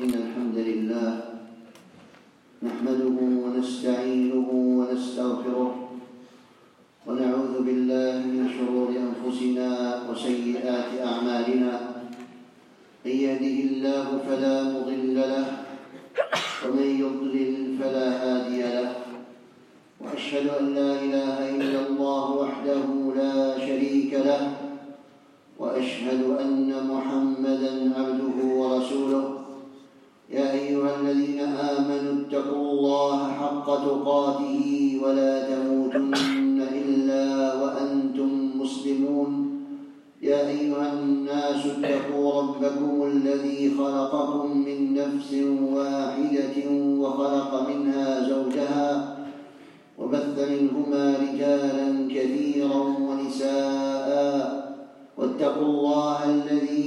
إن الحمد لله نحمده ونستعينه ونستغفره ونعوذ بالله من شرور أنفسنا وسيئات أعمالنا. من يهده الله فلا مضل له ومن يضلل فلا هادي له، وأشهد أن لا إله إلا الله وحده لا شريك له، وأشهد أن محمدًا عبده ورسوله. يا أيها الذين آمنوا اتقوا الله حق تقاته ولا تموتن إلا وأنتم مسلمون. يا أيها الناس اتقوا ربكم الذي خلقكم من نفس واحدة وخلق منها زوجها وبث منهما رجالا كثيرا ونساء، واتقوا الله الذي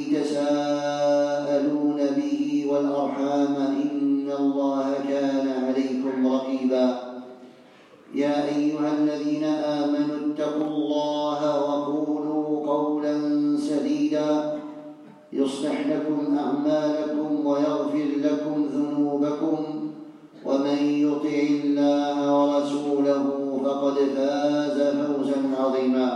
تساءلون به والأرحام إن الله كان عليكم رقيبا. يا أيها الذين آمنوا اتقوا الله وقولوا قولا سديدا يصلح لكم أعمالكم ويغفر لكم ذنوبكم، ومن يطع الله ورسوله فقد فاز فوزا عظيما.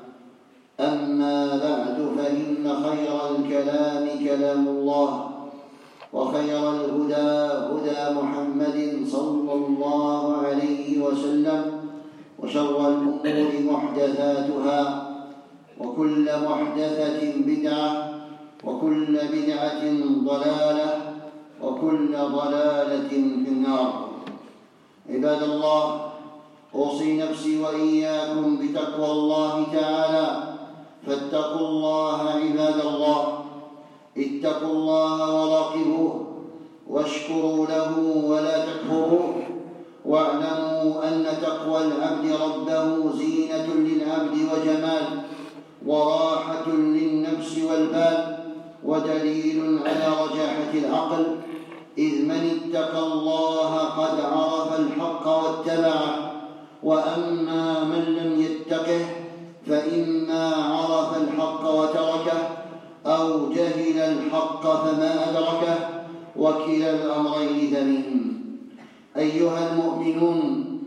أما بعد، فإن خير الكلام كلام الله، وخير الهدى هدى محمد صلى الله عليه وسلم، وشر الأمور محدثاتها، وكل محدثة بدعة، وكل بدعة ضلالة، وكل ضلالة في النار. عباد الله، أوصي نفسي وإياكم بتقوى الله تعالى، فاتقوا الله عباد الله. اتقوا الله وراقبوه واشكروا له ولا تكفروه، واعلموا أن تقوى العبد ربه زينة للعبد وجمال، وراحة للنفس والبال، ودليل على رجاحة العقل، إذ من اتقى الله قد عرف الحق واتبعه، وأما من لم يتقه فإما عرف الحق وتركه أو جهل الحق فما أدركه، وكلا الأمرين ذميم. أيها المؤمنون،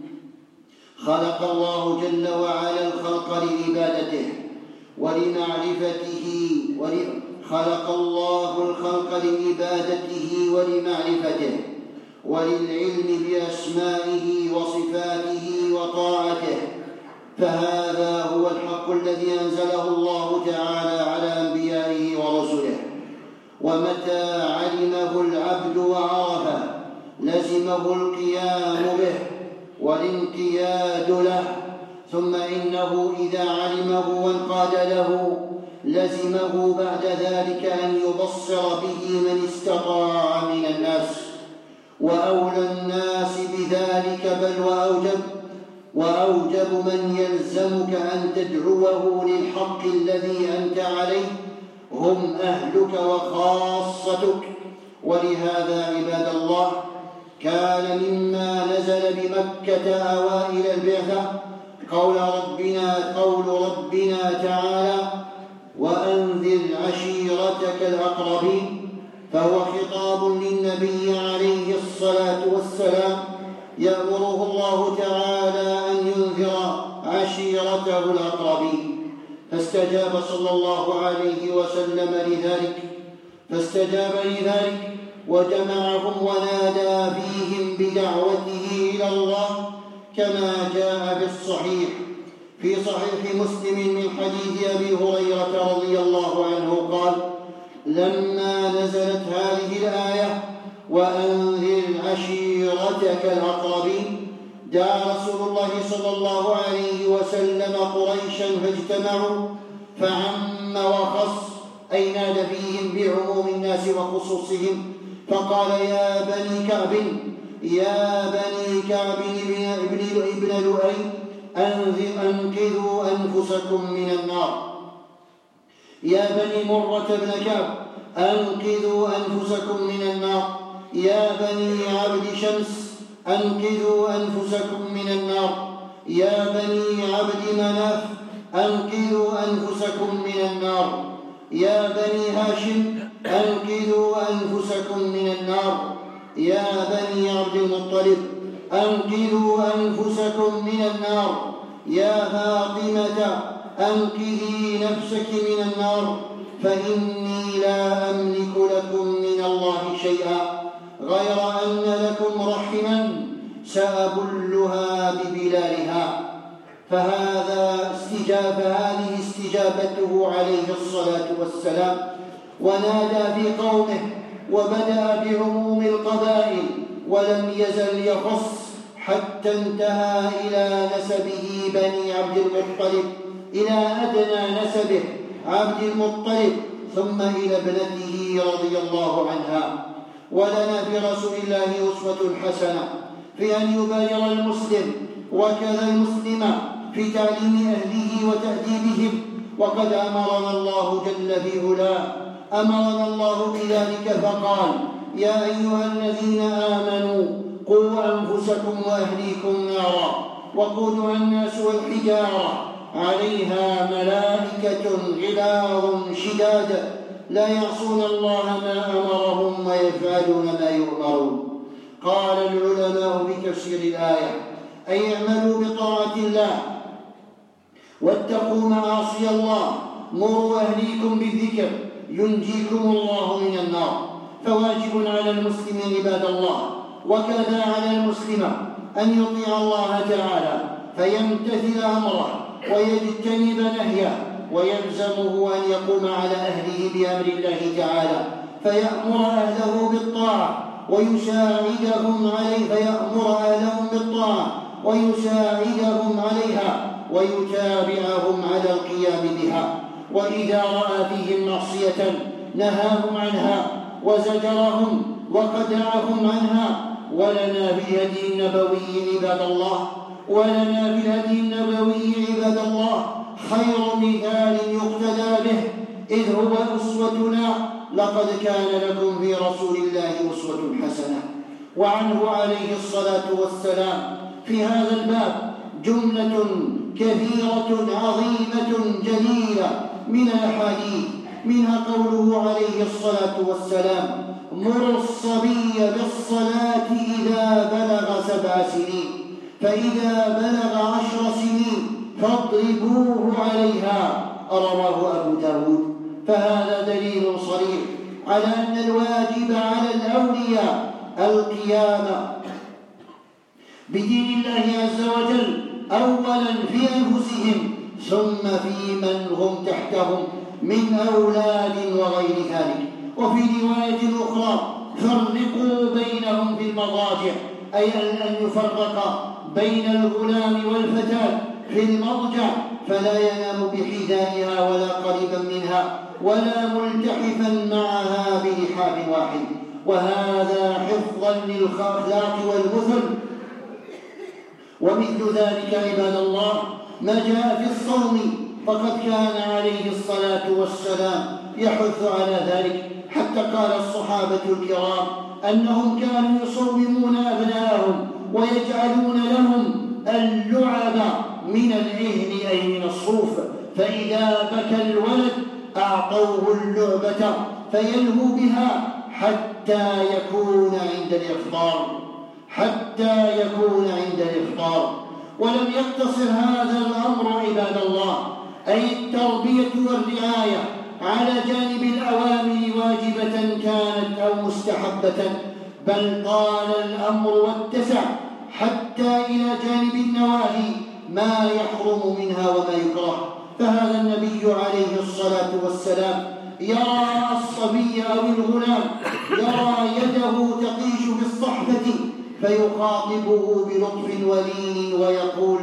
خلق الله جل وعلا الخلق لعبادته ولمعرفته، خلق الله الخلق لعبادته ولمعرفته وللعلم بأسمائه وصفاته وطاعته، فهذا هو الحق الذي أنزله الله تعالى على أنبيائه ورسله. ومتى علمه العبد وعرفه لزمه القيام به والانقياد له، ثم إنه إذا علمه وانقاد له لزمه بعد ذلك أن يبصر به من استطاع من الناس، وأولى الناس بذلك بل وأوجب من يلزمك أن تدعوه للحق الذي أنت عليه هم أهلك وخاصتك. ولهذا عباد الله، كان مما نزل بمكة أوائل البعثة قول ربنا تعالى: وأنذر عشيرتك الأقربين، فهو خطاب للنبي عليه الصلاة والسلام يأمره الله تعالى أن ينذر عشيرته الأقربين، فاستجاب صلى الله عليه وسلم لذلك وجمعهم ونادى فيهم بدعوته إلى الله، كما جاء في صحيح مسلم من حديث أبي هريرة رضي الله عنه قال: لما نزلت هذه الآية وأنذر عشيرتك الأقربين، دعا رسول الله صلى الله عليه وسلم قريشا فاجتمعوا، فعم وخص، أي نادى فيهم بعموم الناس وخصوصهم، فقال: يا بني كعب ابن لؤي، أنقذوا أنفسكم من النار. يا بني مرة بن كعب، أنقذوا أنفسكم من النار. يا بني عبد شمس، أنقذوا أنفسكم من النار. يا بني عبد مناف، أنقذوا أنفسكم من النار. يا بني هاشم، أنقذوا أنفسكم من النار. يا بني عبد المطلب أنقذوا أنفسكم من النار، يا فاطمة أنقذي نفسك من النار، فإني لا أملك لكم من الله شيئا غير أن لكم رحما سأبلها ببلالها. فهذه استجابته عليه الصلاة والسلام، ونادى في قومه وبدأ بعموم القبائل ولم يزل يخص حتى انتهى إلى نسبه بني عبد المطلب، إلى أدنى نسبه عبد المطلب، ثم إلى ابنته رضي الله عنها. ولنا في رسول الله أسوة حسنة في أن يباير المسلم وكذا المسلم في تعليم أهله وتأديبهم، وقد أمرنا الله جل في علاه بذلك فقال: يا أيها الذين آمنوا قوا أنفسكم وأهليكم نارا وقودها الناس والحجارة عليها ملائكة غلاظ شداد لا يعصون الله ما أمرهم ويفعلون ما يؤمرون. قال العلماء في تفسير الآية: أي اعملوا بطاعة الله واتقوا معاصي الله، مروا أهليكم بالذكر ينجيكم الله من النار. فواجب على المسلم عباد الله وكذا على المسلم أن يطيع الله تعالى فيمتثل أمره ويجتنب نهيه، ويلزمه أن يقوم على أهله بأمر الله تعالى فيأمر أهله بالطاعة ويساعدهم عليها ويتابعهم على القيام بها، وإذا رأى فيهم معصية نهاهم عنها وزجرهم وقدعهم عنها. ولنا في الهدي النبوي عباد الله خير مثال يقتدى به، إذ هو أسوتنا: لقد كان لكم في رسول الله أسوة حسنة. وعنه عليه الصلاة والسلام في هذا الباب جملة كثيرة عظيمة جليلة من الأحاديث، منها قوله عليه الصلاة والسلام: مروا الصبي بالصلاة إذا بلغ 7 سنين، فإذا بلغ 10 سنين فاضربوه عليها. رواه أبو داود. فهذا دليل صريح على أن الواجب على الأولياء القيام بدين الله عز وجل أولا في أنفسهم ثم في من هم تحتهم من أولاد وغير ذلك. وفي رواية أخرى: فرقوا بينهم في المضاجع، أي أن يفرق بين الغلام والفتاة في المضجع، فلا ينام بحذائها ولا قريبا منها ولا ملتحفا معها بلحاف واحد، وهذا حفظا للأخلاق والمثل. ومثل ذلك عباد الله ما جاء في الصوم، فقد كان عليه الصلاة والسلام يحث على ذلك، حتى قال الصحابة الكرام أنهم كانوا يصومون أبناءهم ويجعلون لهم اللعب من العهن أي من الصوف، فإذا بكى الولد أعطوه اللعبة فيلهو بها حتى يكون عند الإفطار. ولم يقتصر هذا الأمر عباد الله، أي التربية والرعاية، على جانب الأوامر واجبة كانت أو مستحبة، بل طال الأمر واتسع حتى إلى جانب النواهي ما يحرم منها وما يكره. فهذا النبي عليه الصلاة والسلام يرى الصبي أو الغلام يرى يده تقيش في الصحبة فيخاطبه بلطف ولين ويقول: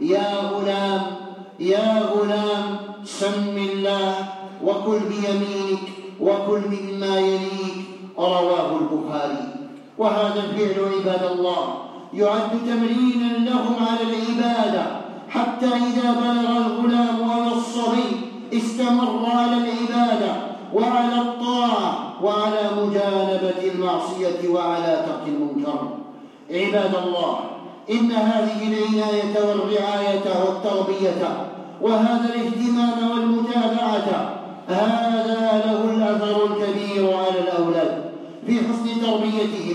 يا غلام سم الله وكل بيمينك وكل مما يليك. رواه البخاري. وهذا الفعل عباد الله يعد تمرينا لهم على العبادة، حتى إذا بلغ الغلام أو الصبي استمر على العبادة وعلى الطاعة وعلى مجانبة المعصية وعلى ترك المنكر. عباد الله، إن هذه العناية والرعاية والتربية وهذا الاهتمام والمتابعة هذا له الأثر الكبير على الأولاد في حسن تربيتهم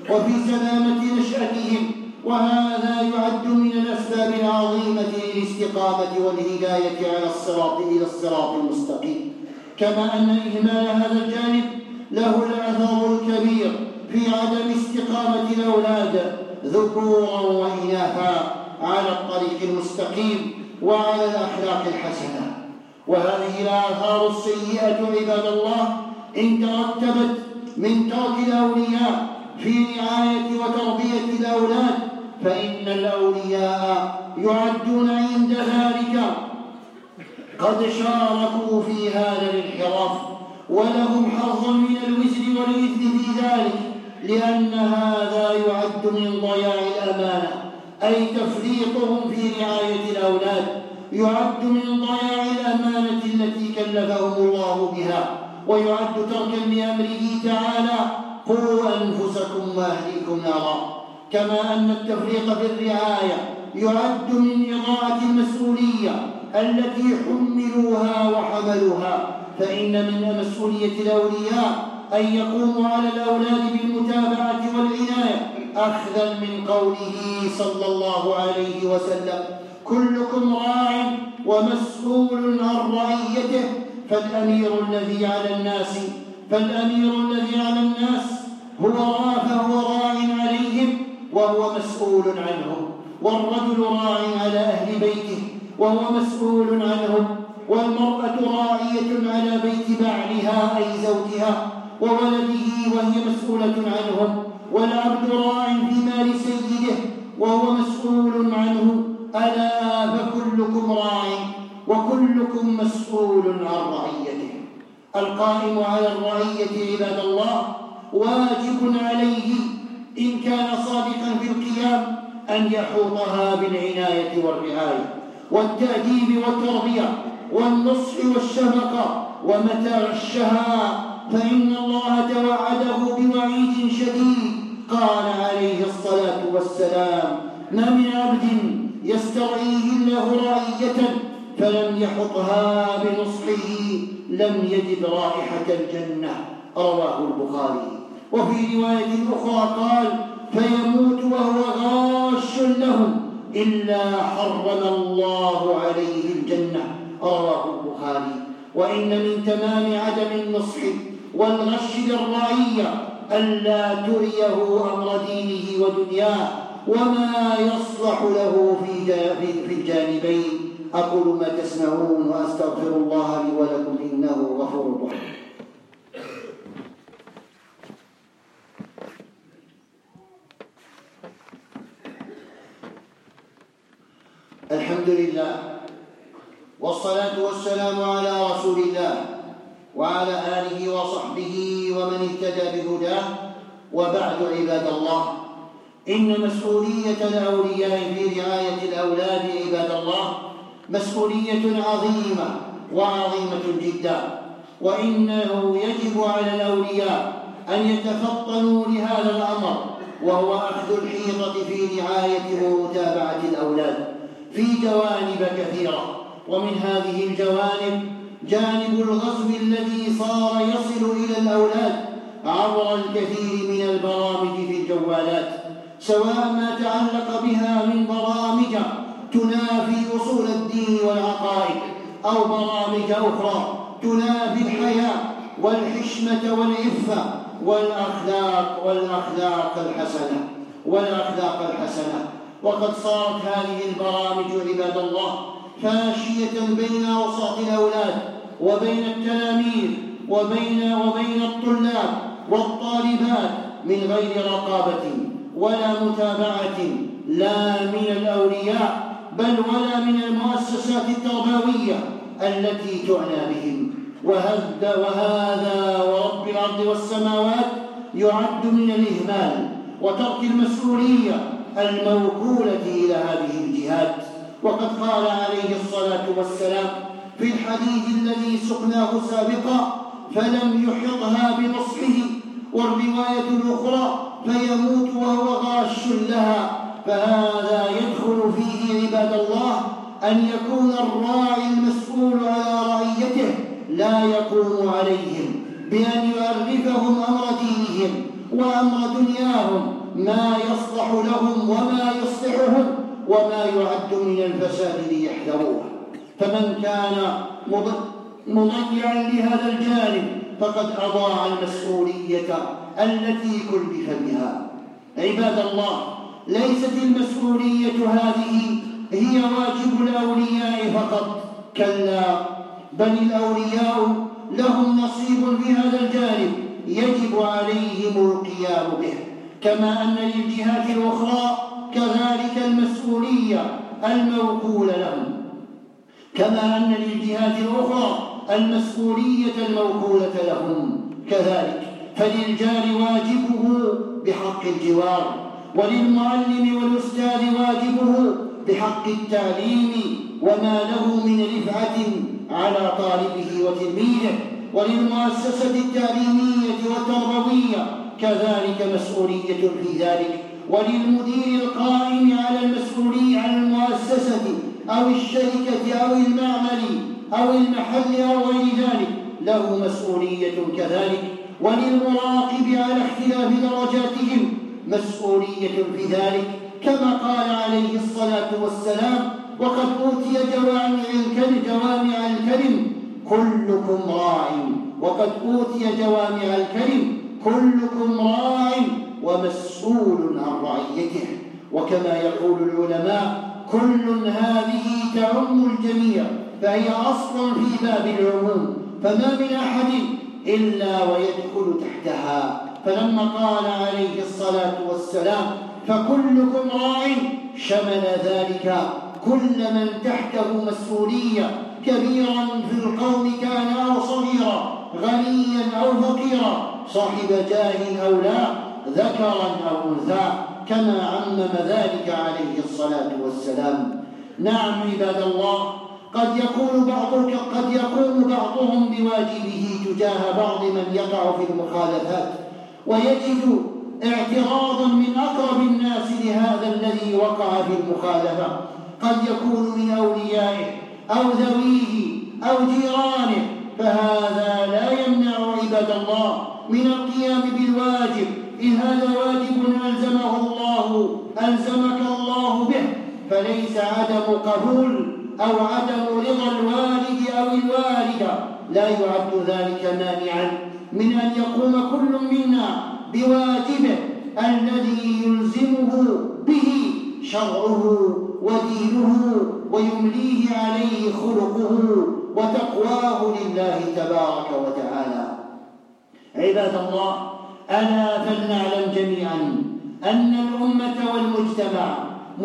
وفي سلامة نشأتهم، وهذا يعد من الأسباب العظيمة للاستقامة والهداية إلى الصراط المستقيم. كما أن إهمال هذا الجانب له الأثر الكبير في عدم استقامة الأولاد ذكورا وإناثا على الطريق المستقيم وعلى الأخلاق الحسنة. وهذه الآثار السيئة عباد الله إن ترتبت من ترك الأولياء في رعاية وتربية الأولاد، فإن الأولياء يعدون عند ذلك قد شاركوا في هذا الانحراف، ولهم حظ من الوزر والإثم في ذلك، لأن هذا يعد من ضياع الأمانة، أي تفريطهم في رعاية الأولاد يعد من ضياع الأمانة التي كلفهم الله بها، ويعد تركا لأمره تعالى: قوا أنفسكم وأهليكم نارا. كما أن التفريط في الرعاية يعد من إضاعة المسؤولية التي حملوها وحملوها، فإن من مسؤولية الأولياء أن يقوموا على الأولاد بالمتابعة والعناية، أخذا من قوله صلى الله عليه وسلم: كلكم راع ومسؤول عن رعيته، فالأمير الذي على الناس فهو راع عليهم وهو مسؤول عنهم، والرجل راع على أهل بيته وهو مسؤول عنهم، والمرأة راعية على بيت بعلها أي زوجها وولده وهي مسؤولة عنهم، والعبد راع في مال سيده وهو مسؤول عنه. ألا فكلكم راع وكلكم مسؤول عن رعيته. القائم على الرعية عباد الله واجب عليه إن كان صادقا في القيام أن يحوطها بالعناية والرعاية والتأديب والتربية والنصح والشفقة، ومتى غشها فإن الله توعده بوعيد شديد. قال عليه الصلاة والسلام: ما من عبد يسترعيه الله رعية فلم يحطها بنصحه لم يجد رائحة الجنة. رواه البخاري. وفي رواية أخرى قال: فيموت وهو غاش لهم إلا حرم الله عليه الجنة. رواه البخاري. وإن من تمام عدم النصح والغش للرعية ألا تريه أمر دينه ودنياه وما يصلح له في الجانبين. أقول ما تسمعون وأستغفر الله لي ولكم إنه غفور رحيم. الحمد لله والصلاة والسلام على رسول الله وعلى آله وصحبه ومن اهتدى بهداه، وبعد عباد الله، إن مسؤولية الأولياء في رعاية الأولاد عباد الله مسؤولية عظيمة وعظيمة جدا، وإنه يجب على الأولياء أن يتفطنوا لهذا الأمر، وهو أخذ الحيطة في رعاية ومتابعة الأولاد في جوانب كثيرة. ومن هذه الجوانب جانب الغزو الذي صار يصل إلى الأولاد عبر الكثير من البرامج في الجوالات، سواء ما تعلق بها من برامج تنافي أصول الدين والعقائد، أو برامج أخرى تنافي الحياة والحشمة والعفة والأخلاق الحسنة. وقد صارت هذه البرامج عباد الله فاشية بين أوساط الأولاد وبين التلاميذ وبين الطلاب والطالبات من غير رقابة ولا متابعة لا من الأولياء بل ولا من المؤسسات التربوية التي تعنى بهم. وهذا ورب الأرض والسماوات يعد من الإهمال وترك المسؤولية الموكولة إلى هذه الجهات. وقد قال عليه الصلاة والسلام في الحديث الذي سقناه سابقا: فلم يحطها بنصحه. والرواية الأخرى: فيموت وهو غاش لها. فهذا يدخل فيه عباد الله أن يكون الراعي المسؤول على رعيته لا يقوم عليهم بأن يعرفهم أمر دينهم وأمر دنياهم ما يصلح لهم وما يصلحهم وما يعد من الفساد ليحذروه. فمن كان مضيعا لهذا الجانب فقد أضاع المسؤولية التي كلف بها. عباد الله، ليست المسؤولية هذه هي واجب الأولياء فقط، كلا، بل الأولياء لهم نصيب في هذا الجانب يجب عليهم القيام به، كما أن للجهات الأخرى كذلك المسؤولية الموكولة لهم، كما أن للجهات الأخرى المسؤولية الموكولة لهم كذلك. فللجار واجبه بحق الجوار، وللمعلم والأستاذ واجبه بحق التعليم وما له من رفعة على طالبه وتلميذه، وللمؤسسة التعليمية والتربوية كذلك مسؤولية في ذلك، وللمدير القائم على المسؤولية عن المؤسسة أو الشركة أو المعمل أو المحل أو غير ذلك له مسؤولية كذلك، وللمراقب على اختلاف درجاتهم مسؤولية في ذلك، كما قال عليه الصلاة والسلام: وقد أوتي جوامع الكلم كلكم راع، وقد أوتي جوامع الكلم كلكم راع ومسؤول عن رعيته. وكما يقول العلماء: كل هذه تعم الجميع، فهي أصل في باب العموم، فما من أحد إلا ويدخل تحتها. فلما قال عليه الصلاة والسلام: فكلكم راع، شمل ذلك كل من تحته مسؤولية، كبيرا في القوم كان أو صغيرا، غنيا أو فقيرا، صاحب جاه أو لا، ذكرا أو أنثى، كما عمم ذلك عليه الصلاة والسلام. نعم عباد الله، قد يقوم بعضهم بواجبه تجاه بعض من يقع في المخالفات، ويجد اعتراضا من أقرب الناس لهذا الذي وقع في المخالفة، قد يكون من أوليائه أو ذويه أو جيرانه، فهذا لا يمنع عباد الله من القيام بالواجب، إن هذا واجب ألزمك الله به، فليس عدم قبول أو عدم رضا الوالد أو الوالدة لا يعد ذلك مانعا من أن يقوم كل منا بواجبه الذي يلزمه به شرعه ودينه ويمليه عليه خلقه وتقواه لله تبارك وتعالى. عباد الله، ألا فلنعلم جميعا أن الأمة والمجتمع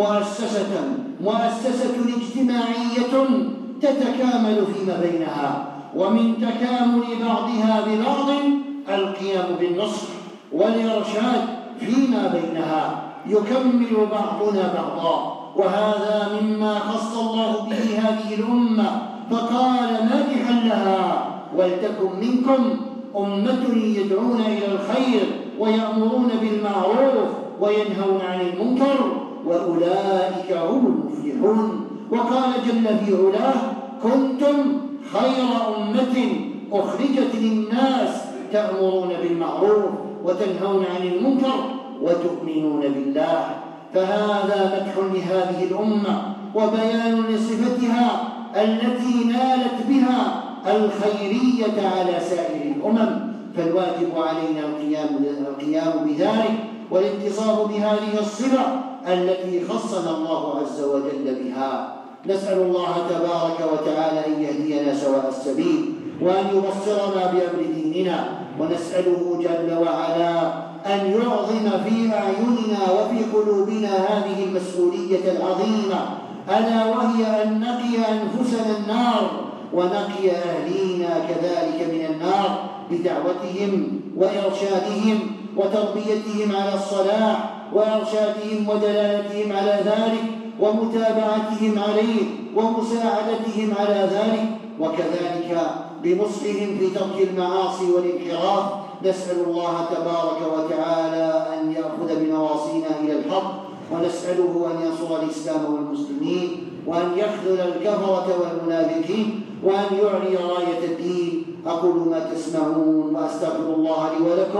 مؤسسة اجتماعية تتكامل فيما بينها، ومن تكامل بعضها ببعض القيام بالنصح والإرشاد فيما بينها، يكمل بعضنا بعضا، وهذا مما خص الله به هذه الأمة، فقال مادحا لها: ولتكن منكم أمة يدعون إلى الخير ويأمرون بالمعروف وينهون عن المنكر وأولئك هم المفلحون. وقال جل في علاه: كنتم خير أمة أخرجت للناس تأمرون بالمعروف وتنهون عن المنكر وتؤمنون بالله. فهذا مدح لهذه الأمة وبيان لصفتها التي نالت بها الخيرية على سائر الأمم، فالواجب علينا القيام بذلك والاتصاف بهذه الصفة التي خصنا الله عز وجل بها. نسأل الله تبارك وتعالى أن يهدينا سواء السبيل وأن يبصرنا بأمر ديننا، ونسأله جل وعلا أن يعظم في أعيننا وفي قلوبنا هذه المسؤولية العظيمة، ألا وهي أن نقي أنفسنا النار ونقي أهلينا كذلك من النار بدعوتهم وإرشادهم وتربيتهم على الصلاح وإرشادهم ودلالتهم على ذلك ومتابعتهم عليه ومساعدتهم على ذلك، وكذلك بنصحهم في ترك المعاصي والانحراف. نسأل الله تبارك وتعالى أن يأخذ بنواصينا إلى الحق، ونسأله أن ينصر الإسلام والمسلمين، وأن يخذل الكفرة والمنافقين، وأن يعلي راية الدين. أقول ما تسمعون وأستغفر الله لي ولكم،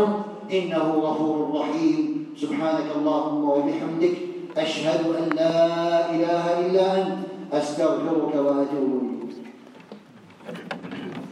إنه غفور رحيم. سبحانك اللهم وبحمدك، أشهد أن لا إله إلا أنت، أستغفرك وأتوب إليك.